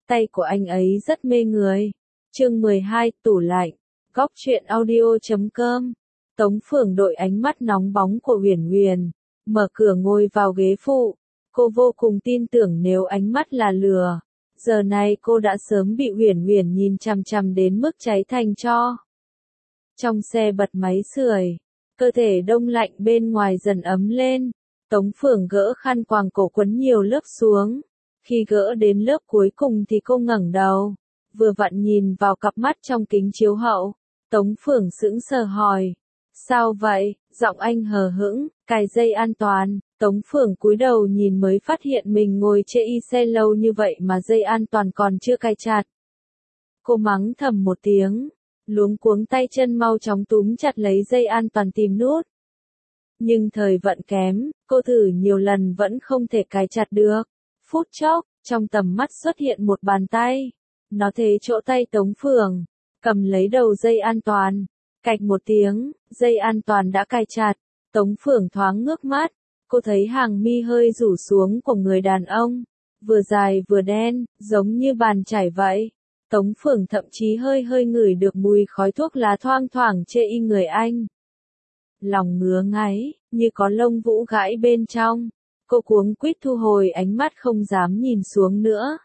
tay của anh ấy rất mê người. Chương 12, tủ lạnh. Góc truyện audio.com. Tống Phượng đội ánh mắt nóng bóng của Uyển Uyển, mở cửa ngồi vào ghế phụ. Cô vô cùng tin tưởng nếu ánh mắt là lừa, giờ này cô đã sớm bị Uyển Uyển nhìn chằm chằm đến mức cháy thành tro. Trong xe bật máy sưởi, cơ thể đông lạnh bên ngoài dần ấm lên. Tống Phượng gỡ khăn quàng cổ quấn nhiều lớp xuống. Khi gỡ đến lớp cuối cùng thì cô ngẩng đầu, vừa vặn nhìn vào cặp mắt trong kính chiếu hậu. Tống Phượng sững sờ hỏi, sao vậy? Giọng anh hờ hững, cài dây an toàn. Tống Phượng cúi đầu nhìn mới phát hiện mình ngồi chê y xe lâu như vậy mà dây an toàn còn chưa cài chặt. Cô mắng thầm một tiếng, luống cuống tay chân mau chóng túm chặt lấy dây an toàn tìm nút. Nhưng thời vận kém, cô thử nhiều lần vẫn không thể cài chặt được. Phút chốc, trong tầm mắt xuất hiện một bàn tay. Nó thế chỗ tay Tống Phượng, cầm lấy đầu dây an toàn. Cạch một tiếng, dây an toàn đã cài chặt. Tống Phượng thoáng ngước mắt, cô thấy hàng mi hơi rủ xuống của người đàn ông, vừa dài vừa đen, giống như bàn chải vậy. Tống Phượng thậm chí hơi ngửi được mùi khói thuốc lá thoang thoảng chê y người anh. Lòng ngứa ngáy, như có lông vũ gãi bên trong. Cô cuống quýt thu hồi ánh mắt không dám nhìn xuống nữa.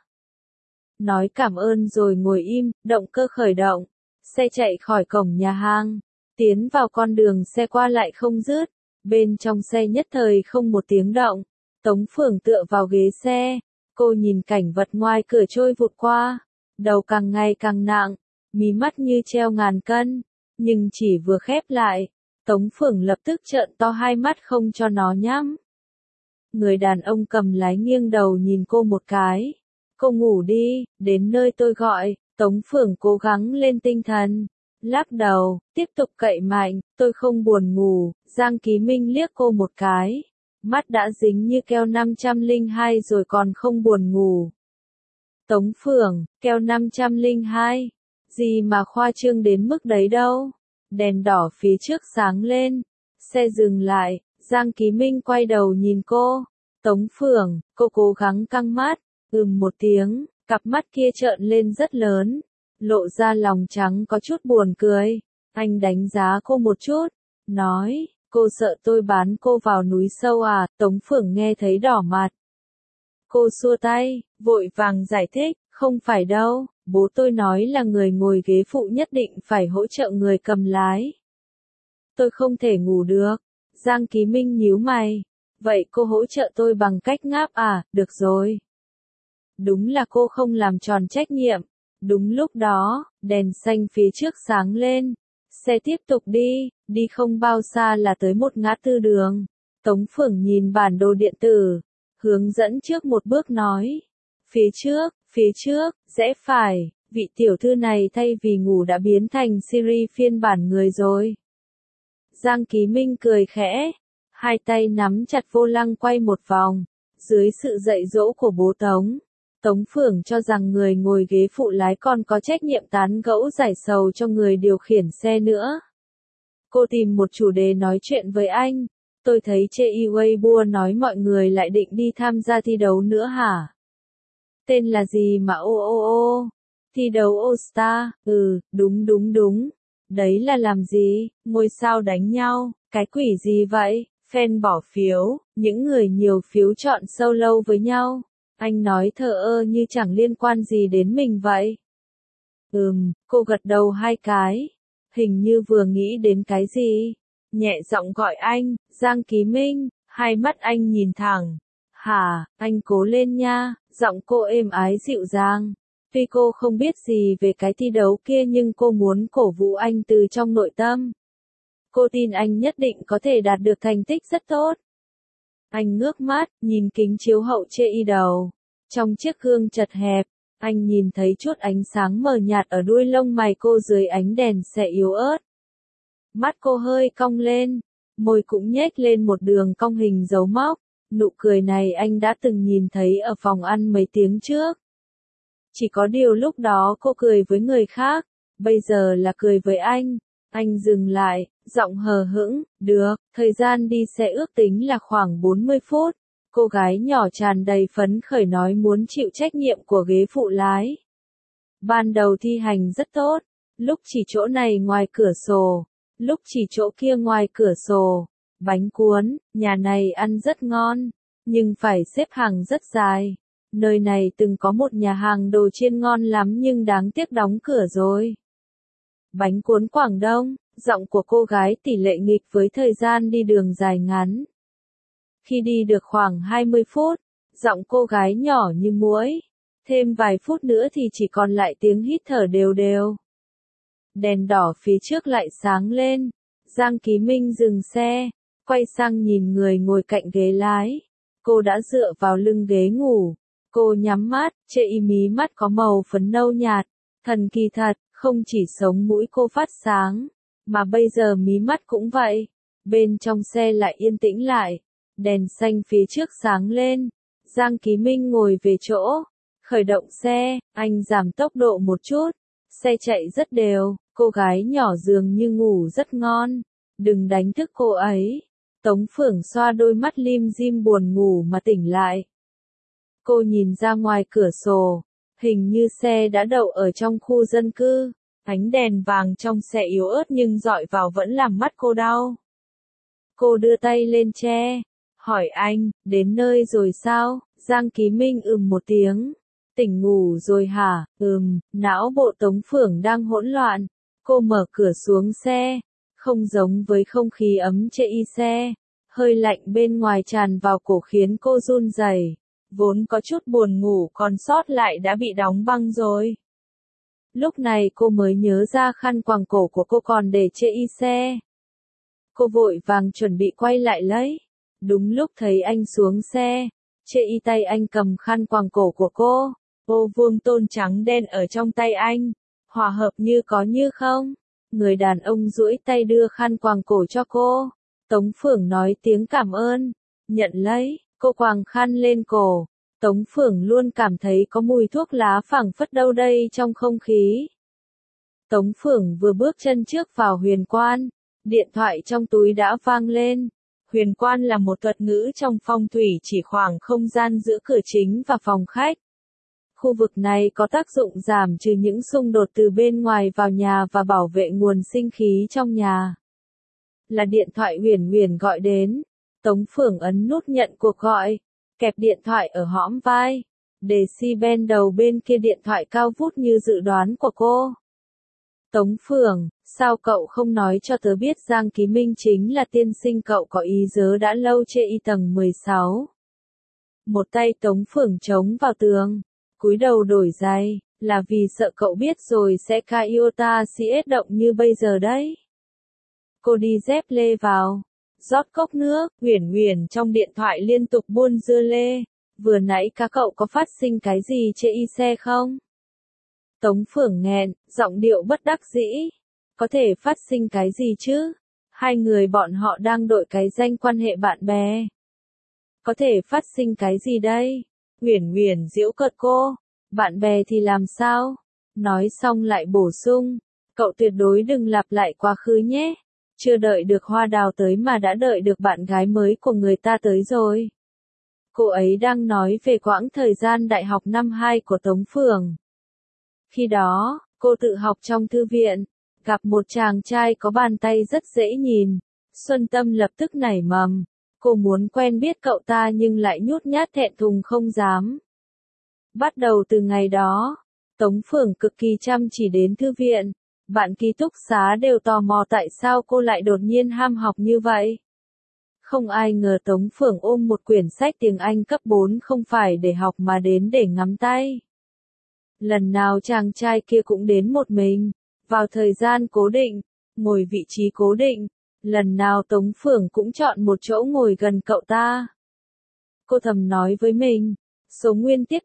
Nói cảm ơn rồi ngồi im, động cơ khởi động. Xe chạy khỏi cổng nhà hàng, tiến vào con đường xe qua lại không dứt. Bên trong xe nhất thời không một tiếng động. Tống Phượng tựa vào ghế xe. Cô nhìn cảnh vật ngoài cửa trôi vụt qua. Đầu càng ngày càng nặng, mí mắt như treo ngàn cân. Nhưng chỉ vừa khép lại, Tống Phượng lập tức trợn to hai mắt không cho nó nhắm. Người đàn ông cầm lái nghiêng đầu nhìn cô một cái. Cô ngủ đi, đến nơi tôi gọi. Tống Phượng cố gắng lên tinh thần. Lắc đầu, tiếp tục cậy mạnh, tôi không buồn ngủ. Giang Ký Minh liếc cô một cái. Mắt đã dính như keo 502 rồi còn không buồn ngủ. Tống Phượng, keo 502. Gì mà khoa trương đến mức đấy đâu. Đèn đỏ phía trước sáng lên. Xe dừng lại, Giang Ký Minh quay đầu nhìn cô. Tống Phượng, cô cố gắng căng mắt. Một tiếng, cặp mắt kia trợn lên rất lớn. Lộ ra lòng trắng có chút buồn cười. Anh đánh giá cô một chút. Nói, cô sợ tôi bán cô vào núi sâu à? Tống Phượng nghe thấy đỏ mặt. Cô xua tay, vội vàng giải thích, không phải đâu, bố tôi nói là người ngồi ghế phụ nhất định phải hỗ trợ người cầm lái. Tôi không thể ngủ được. Giang Ký Minh nhíu mày. Vậy cô hỗ trợ tôi bằng cách ngáp à? Được rồi. Đúng là cô không làm tròn trách nhiệm. Đúng lúc đó, đèn xanh phía trước sáng lên. Xe tiếp tục đi không bao xa là tới một ngã tư đường. Tống Phượng nhìn bản đồ điện tử, hướng dẫn trước một bước nói. Phía trước, rẽ phải, vị tiểu thư này thay vì ngủ đã biến thành Siri phiên bản người rồi. Giang Ký Minh cười khẽ, hai tay nắm chặt vô lăng quay một vòng, dưới sự dạy dỗ của bố Tống. Tống Phượng cho rằng người ngồi ghế phụ lái còn có trách nhiệm tán gẫu giải sầu cho người điều khiển xe nữa. Cô tìm một chủ đề nói chuyện với anh. Tôi thấy trên Weibo nói mọi người lại định đi tham gia thi đấu nữa hả? Tên là gì mà thi đấu All Star, đúng. Đấy là làm gì? Ngôi sao đánh nhau, cái quỷ gì vậy? Fan bỏ phiếu, những người nhiều phiếu chọn solo với nhau. Anh nói thờ ơ như chẳng liên quan gì đến mình vậy. Cô gật đầu hai cái. Hình như vừa nghĩ đến cái gì. Nhẹ giọng gọi anh, Giang Ký Minh, hai mắt anh nhìn thẳng. Hả, anh cố lên nha, giọng cô êm ái dịu dàng. Tuy cô không biết gì về cái thi đấu kia nhưng cô muốn cổ vũ anh từ trong nội tâm. Cô tin anh nhất định có thể đạt được thành tích rất tốt. Anh ngước mắt, nhìn kính chiếu hậu chê y đầu. Trong chiếc gương chật hẹp, anh nhìn thấy chút ánh sáng mờ nhạt ở đuôi lông mày cô dưới ánh đèn xe yếu ớt. Mắt cô hơi cong lên, môi cũng nhếch lên một đường cong hình dấu móc. Nụ cười này anh đã từng nhìn thấy ở phòng ăn mấy tiếng trước. Chỉ có điều lúc đó cô cười với người khác, bây giờ là cười với anh. Anh dừng lại, giọng hờ hững, được, thời gian đi xe ước tính là khoảng 40 phút. Cô gái nhỏ tràn đầy phấn khởi nói muốn chịu trách nhiệm của ghế phụ lái. Ban đầu thi hành rất tốt, lúc chỉ chỗ này ngoài cửa sổ, lúc chỉ chỗ kia ngoài cửa sổ. Bánh cuốn, nhà này ăn rất ngon, nhưng phải xếp hàng rất dài. Nơi này từng có một nhà hàng đồ chiên ngon lắm nhưng đáng tiếc đóng cửa rồi. Bánh cuốn Quảng Đông, giọng của cô gái tỷ lệ nghịch với thời gian đi đường dài ngắn. Khi đi được khoảng 20 phút, giọng cô gái nhỏ như muỗi. Thêm vài phút nữa thì chỉ còn lại tiếng hít thở đều đều. Đèn đỏ phía trước lại sáng lên. Giang Ký Minh dừng xe, quay sang nhìn người ngồi cạnh ghế lái. Cô đã dựa vào lưng ghế ngủ. Cô nhắm mắt, chệ mí mắt có màu phấn nâu nhạt. Thần kỳ thật, không chỉ sống mũi cô phát sáng, mà bây giờ mí mắt cũng vậy. Bên trong xe lại yên tĩnh lại. Đèn xanh phía trước sáng lên. Giang Ký Minh ngồi về chỗ. Khởi động xe, anh giảm tốc độ một chút. Xe chạy rất đều, cô gái nhỏ dường như ngủ rất ngon. Đừng đánh thức cô ấy. Tống Phượng xoa đôi mắt lim dim buồn ngủ mà tỉnh lại. Cô nhìn ra ngoài cửa sổ. Hình như xe đã đậu ở trong khu dân cư. Ánh đèn vàng trong xe yếu ớt nhưng dọi vào vẫn làm mắt cô đau. Cô đưa tay lên che. Hỏi anh, đến nơi rồi sao? Giang Ký Minh một tiếng. Tỉnh ngủ rồi hả? Não bộ Tống Phượng đang hỗn loạn. Cô mở cửa xuống xe. Không giống với không khí ấm chệ xe. Hơi lạnh bên ngoài tràn vào cổ khiến cô run rẩy. Vốn có chút buồn ngủ còn sót lại đã bị đóng băng rồi. Lúc này cô mới nhớ ra khăn quàng cổ của cô còn để chệ xe. Cô vội vàng chuẩn bị quay lại lấy. Đúng lúc thấy anh xuống xe, chệ tay anh cầm khăn quàng cổ của cô. Ô vuông tôn trắng đen ở trong tay anh, hòa hợp như có như không. Người đàn ông duỗi tay đưa khăn quàng cổ cho cô. Tống Phượng nói tiếng cảm ơn, nhận lấy, cô quàng khăn lên cổ. Tống Phượng luôn cảm thấy có mùi thuốc lá phảng phất đâu đây trong không khí. Tống Phượng vừa bước chân trước vào huyền quan, điện thoại trong túi đã vang lên. Huyền quan là một thuật ngữ trong phong thủy chỉ khoảng không gian giữa cửa chính và phòng khách. Khu vực này có tác dụng giảm trừ những xung đột từ bên ngoài vào nhà và bảo vệ nguồn sinh khí trong nhà. Là điện thoại Huyền Huyền gọi đến. Tống Phượng ấn nút nhận cuộc gọi, kẹp điện thoại ở hõm vai. Decibel đầu bên kia điện thoại cao vút như dự đoán của cô. Tống Phượng, sao cậu không nói cho tớ biết Giang Ký Minh chính là tiên sinh cậu có ý dớ đã lâu chê tầng 16. Một tay Tống Phượng chống vào tường, cúi đầu đổi giày, là vì sợ cậu biết rồi sẽ ca iota CS động như bây giờ đấy. Cô đi dép lê vào, rót cốc nước, Huyền Huyền trong điện thoại liên tục buôn dưa lê. Vừa nãy các cậu có phát sinh cái gì chê xe không? Tống Phượng nghẹn, giọng điệu bất đắc dĩ. Có thể phát sinh cái gì chứ? Hai người bọn họ đang đội cái danh quan hệ bạn bè. Có thể phát sinh cái gì đây? Huyền Huyền giễu cợt cô. Bạn bè thì làm sao? Nói xong lại bổ sung. Cậu tuyệt đối đừng lặp lại quá khứ nhé. Chưa đợi được hoa đào tới mà đã đợi được bạn gái mới của người ta tới rồi. Cô ấy đang nói về quãng thời gian đại học năm 2 của Tống Phượng. Khi đó, cô tự học trong thư viện, gặp một chàng trai có bàn tay rất dễ nhìn. Xuân tâm lập tức nảy mầm. Cô muốn quen biết cậu ta nhưng lại nhút nhát thẹn thùng không dám. Bắt đầu từ ngày đó, Tống Phượng cực kỳ chăm chỉ đến thư viện. Bạn ký túc xá đều tò mò tại sao cô lại đột nhiên ham học như vậy. Không ai ngờ Tống Phượng ôm một quyển sách tiếng Anh cấp 4 không phải để học mà đến để ngắm tay. Lần nào chàng trai kia cũng đến một mình, vào thời gian cố định, ngồi vị trí cố định. Lần nào Tống Phượng cũng chọn một chỗ ngồi gần cậu ta. Cô thầm nói với mình, số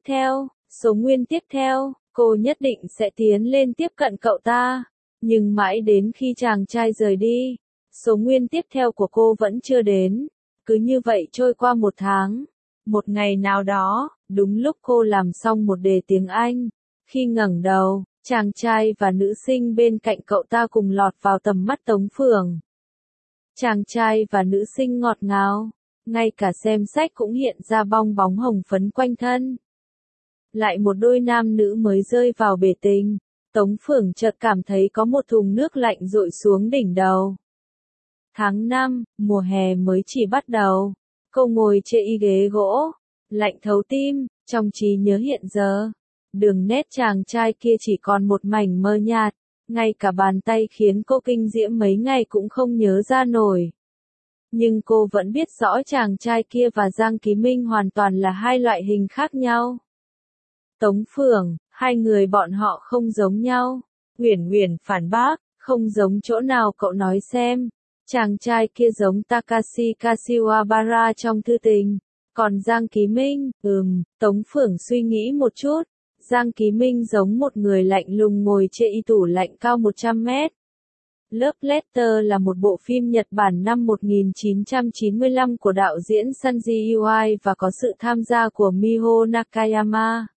nguyên tiếp theo, cô nhất định sẽ tiến lên tiếp cận cậu ta. Nhưng mãi đến khi chàng trai rời đi, số nguyên tiếp theo của cô vẫn chưa đến. Cứ như vậy trôi qua một tháng. Một ngày nào đó, đúng lúc cô làm xong một đề tiếng Anh. Khi ngẩng đầu, chàng trai và nữ sinh bên cạnh cậu ta cùng lọt vào tầm mắt Tống Phượng. Chàng trai và nữ sinh ngọt ngào, ngay cả xem sách cũng hiện ra bong bóng hồng phấn quanh thân. Lại một đôi nam nữ mới rơi vào bể tình, Tống Phượng chợt cảm thấy có một thùng nước lạnh dội xuống đỉnh đầu. Tháng 5, mùa hè mới chỉ bắt đầu. Cô ngồi trên ghế gỗ, lạnh thấu tim, trong trí nhớ hiện giờ. Đường nét chàng trai kia chỉ còn một mảnh mơ nhạt, ngay cả bàn tay khiến cô kinh diễm mấy ngày cũng không nhớ ra nổi. Nhưng cô vẫn biết rõ chàng trai kia và Giang Ký Minh hoàn toàn là hai loại hình khác nhau. Tống Phượng, hai người bọn họ không giống nhau. Uyển Uyển phản bác, không giống chỗ nào cậu nói xem. Chàng trai kia giống Takashi Kashiwabara trong Thư Tình. Còn Giang Ký Minh, Tống Phượng suy nghĩ một chút. Giang Ký Minh giống một người lạnh lùng ngồi trên tủ lạnh cao 100 mét. Love Letter là một bộ phim Nhật Bản năm 1995 của đạo diễn Sanji Iwai và có sự tham gia của Miho Nakayama.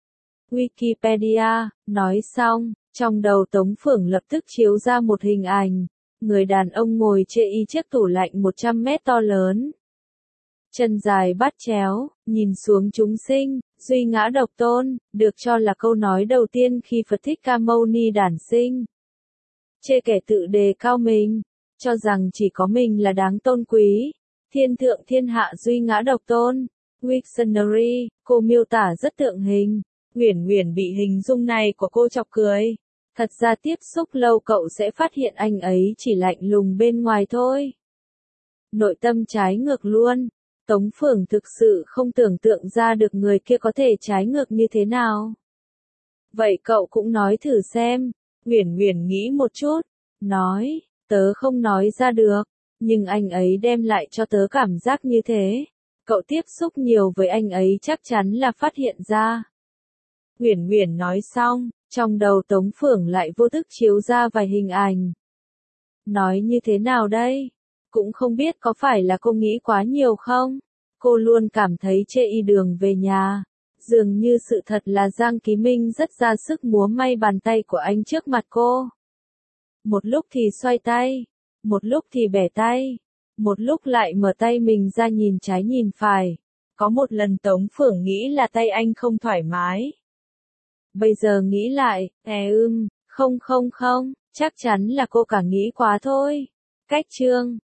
Wikipedia, nói xong, trong đầu Tống Phượng lập tức chiếu ra một hình ảnh. Người đàn ông ngồi trên chiếc tủ lạnh 100 mét to lớn. Chân dài bắt chéo, nhìn xuống chúng sinh, duy ngã độc tôn, được cho là câu nói đầu tiên khi Phật Thích Ca Mâu Ni đản sinh. Chê kẻ tự đề cao mình, cho rằng chỉ có mình là đáng tôn quý. Thiên thượng thiên hạ duy ngã độc tôn. Wiktionary, cô miêu tả rất tượng hình. Uyển Uyển bị hình dung này của cô chọc cười. Thật ra tiếp xúc lâu cậu sẽ phát hiện anh ấy chỉ lạnh lùng bên ngoài thôi. Nội tâm trái ngược luôn. Tống Phượng thực sự không tưởng tượng ra được người kia có thể trái ngược như thế nào. Vậy cậu cũng nói thử xem. Uyển Uyển nghĩ một chút. Nói, tớ không nói ra được. Nhưng anh ấy đem lại cho tớ cảm giác như thế. Cậu tiếp xúc nhiều với anh ấy chắc chắn là phát hiện ra. Uyển Uyển nói xong, trong đầu Tống Phượng lại vô thức chiếu ra vài hình ảnh. Nói như thế nào đây? Cũng không biết có phải là cô nghĩ quá nhiều không? Cô luôn cảm thấy chê đường về nhà. Dường như sự thật là Giang Ký Minh rất ra sức múa may bàn tay của anh trước mặt cô. Một lúc thì xoay tay, một lúc thì bẻ tay, một lúc lại mở tay mình ra nhìn trái nhìn phải. Có một lần Tống Phượng nghĩ là tay anh không thoải mái. Bây giờ nghĩ lại, không, chắc chắn là cô cả nghĩ quá thôi. Cách chương